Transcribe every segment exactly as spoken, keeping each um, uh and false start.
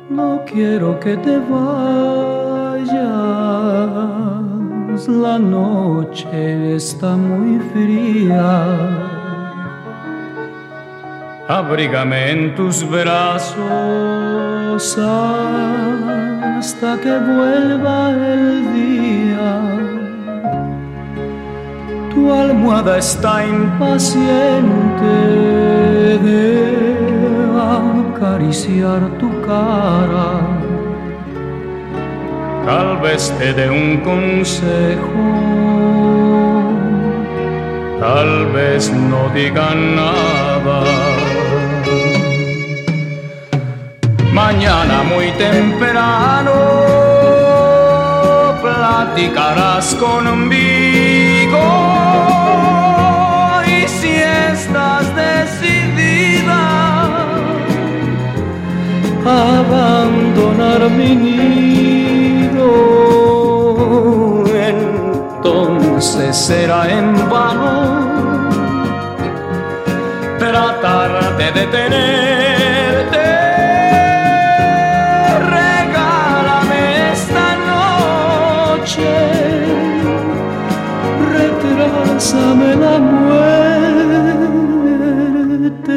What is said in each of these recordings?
No quiero que te vayas, la noche está muy fría. Abrígame en tus brazos hasta que vuelva el día. Tu almohada está impaciente de acariciar tu cara. Tal vez te dé un consejo, tal vez no diga nada. Mañana muy temprano platicarás conmigo, y si estás decidida a abandonar mi nido, entonces será en vano tratar de detenerte. Regálame esta noche, retrásame la muerte.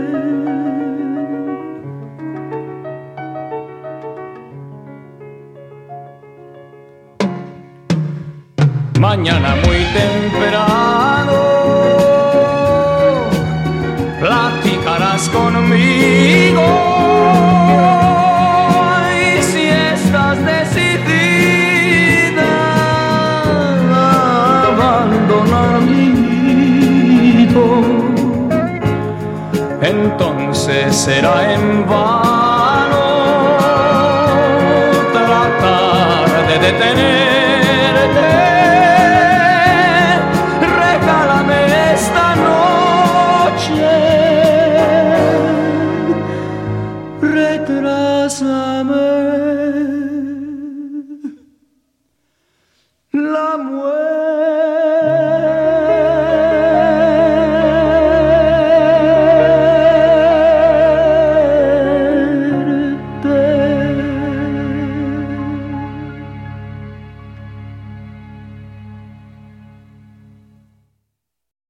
Mañana muy temprano platicarás conmigo, y si estás decidida a abandonar mi nido, entonces será en vano tratar de detenerte. Regálame esta noche, retrasa